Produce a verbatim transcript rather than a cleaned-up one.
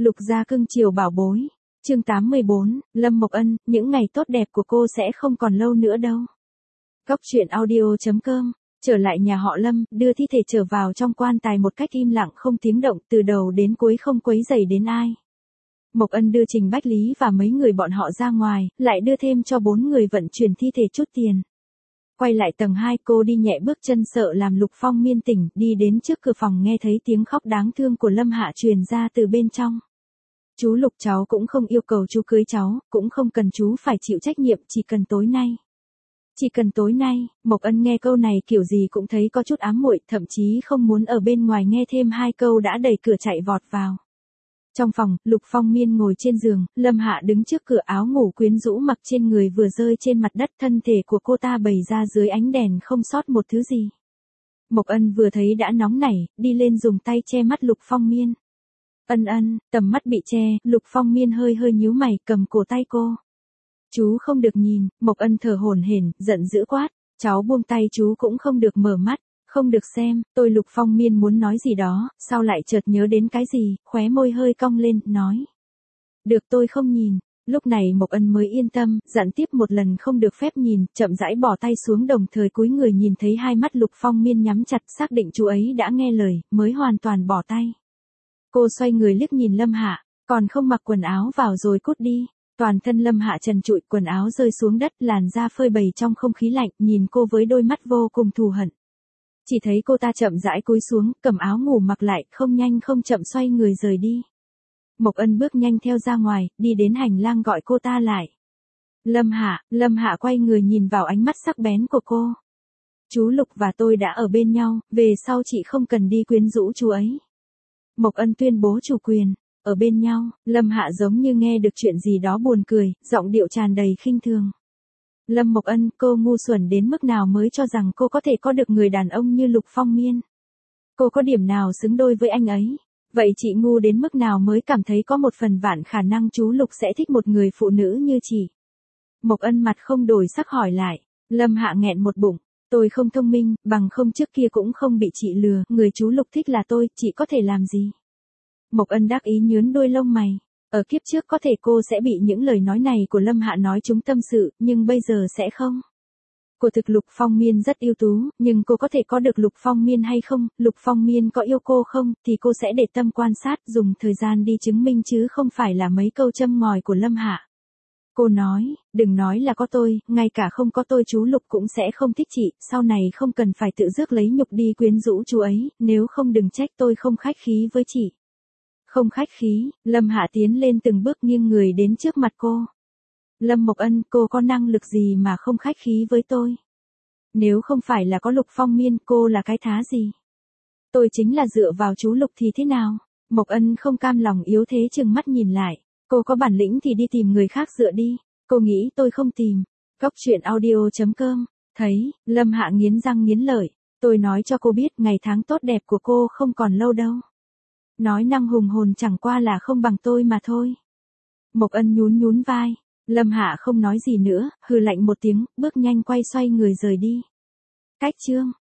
Lục gia cưng chiều bảo bối. Chương tám mươi bốn, Lâm Mộc Ân, những ngày tốt đẹp của cô sẽ không còn lâu nữa đâu. Góc truyện audio chấm com. Trở lại nhà họ Lâm, đưa thi thể trở vào trong quan tài một cách im lặng không tiếng động, từ đầu đến cuối không quấy rầy đến ai. Mộc Ân đưa Trình Bách Lý và mấy người bọn họ ra ngoài, lại đưa thêm cho bốn người vận chuyển thi thể chút tiền. Quay lại tầng hai, cô đi nhẹ bước chân sợ làm Lục Phong Miên tỉnh, đi đến trước cửa phòng nghe thấy tiếng khóc đáng thương của Lâm Hạ truyền ra từ bên trong. Chú Lục, cháu cũng không yêu cầu chú cưới cháu, cũng không cần chú phải chịu trách nhiệm, chỉ cần tối nay. Chỉ cần tối nay. Mộc Ân nghe câu này kiểu gì cũng thấy có chút ám muội, thậm chí không muốn ở bên ngoài nghe thêm hai câu đã đẩy cửa chạy vọt vào. Trong phòng, Lục Phong Miên ngồi trên giường, Lâm Hạ đứng trước cửa, áo ngủ quyến rũ mặc trên người vừa rơi trên mặt đất, thân thể của cô ta bày ra dưới ánh đèn không sót một thứ gì. Mộc Ân vừa thấy đã nóng nảy, đi lên dùng tay che mắt Lục Phong Miên. Ân ân, tầm mắt bị che, Lục Phong Miên hơi hơi nhíu mày, cầm cổ tay cô. Chú không được nhìn. Mộc Ân thở hổn hển, giận dữ quát, cháu buông tay, chú cũng không được mở mắt, không được xem. Tôi Lục Phong Miên muốn nói gì đó, sau lại chợt nhớ đến cái gì, khóe môi hơi cong lên, nói. Được, tôi không nhìn. Lúc này Mộc Ân mới yên tâm, dặn tiếp một lần không được phép nhìn, chậm rãi bỏ tay xuống, đồng thời cúi người nhìn thấy hai mắt Lục Phong Miên nhắm chặt, xác định chú ấy đã nghe lời, mới hoàn toàn bỏ tay. Cô xoay người liếc nhìn Lâm Hạ, còn không mặc quần áo vào rồi cút đi. Toàn thân Lâm Hạ trần trụi, quần áo rơi xuống đất, làn da phơi bày trong không khí lạnh, nhìn cô với đôi mắt vô cùng thù hận. Chỉ thấy cô ta chậm rãi cúi xuống, cầm áo ngủ mặc lại, không nhanh không chậm xoay người rời đi. Mộc Ân bước nhanh theo ra ngoài, đi đến hành lang gọi cô ta lại. Lâm Hạ. Lâm Hạ quay người nhìn vào ánh mắt sắc bén của cô. Chú Lục và tôi đã ở bên nhau, về sau chị không cần đi quyến rũ chú ấy. Mộc Ân tuyên bố chủ quyền. Ở bên nhau. Lâm Hạ giống như nghe được chuyện gì đó buồn cười, giọng điệu tràn đầy khinh thường. Lâm Mộc Ân, cô ngu xuẩn đến mức nào mới cho rằng cô có thể có được người đàn ông như Lục Phong Miên? Cô có điểm nào xứng đôi với anh ấy? Vậy chị ngu đến mức nào mới cảm thấy có một phần vạn khả năng chú Lục sẽ thích một người phụ nữ như chị? Mộc Ân mặt không đổi sắc hỏi lại. Lâm Hạ nghẹn một bụng. Tôi không thông minh, bằng không trước kia cũng không bị chị lừa, người chú Lục thích là tôi, chị có thể làm gì? Mộc Ân đắc ý nhướn đôi lông mày. Ở kiếp trước có thể cô sẽ bị những lời nói này của Lâm Hạ nói trúng tâm sự, nhưng bây giờ sẽ không. Cô thực Lục Phong Miên rất ưu tú, nhưng cô có thể có được Lục Phong Miên hay không, Lục Phong Miên có yêu cô không, thì cô sẽ để tâm quan sát, dùng thời gian đi chứng minh chứ không phải là mấy câu châm ngòi của Lâm Hạ. Cô nói, đừng nói là có tôi, ngay cả không có tôi chú Lục cũng sẽ không thích chị, sau này không cần phải tự rước lấy nhục đi quyến rũ chú ấy, nếu không đừng trách tôi không khách khí với chị. Không khách khí. Lâm Hạ tiến lên từng bước, nghiêng người đến trước mặt cô. Lâm Mộc Ân, cô có năng lực gì mà không khách khí với tôi? Nếu không phải là có Lục Phong Miên, cô là cái thá gì? Tôi chính là dựa vào chú Lục thì thế nào? Mộc Ân không cam lòng yếu thế trừng mắt nhìn lại. Cô có bản lĩnh thì đi tìm người khác dựa đi. Cô nghĩ tôi không tìm. Góc truyện audio chấm com. Thấy. Lâm Hạ nghiến răng nghiến lợi. Tôi nói cho cô biết, ngày tháng tốt đẹp của cô không còn lâu đâu. Nói năng hùng hồn chẳng qua là không bằng tôi mà thôi. Mộc Ân nhún nhún vai. Lâm Hạ không nói gì nữa, hừ lạnh một tiếng, bước nhanh quay xoay người rời đi. Cách chương.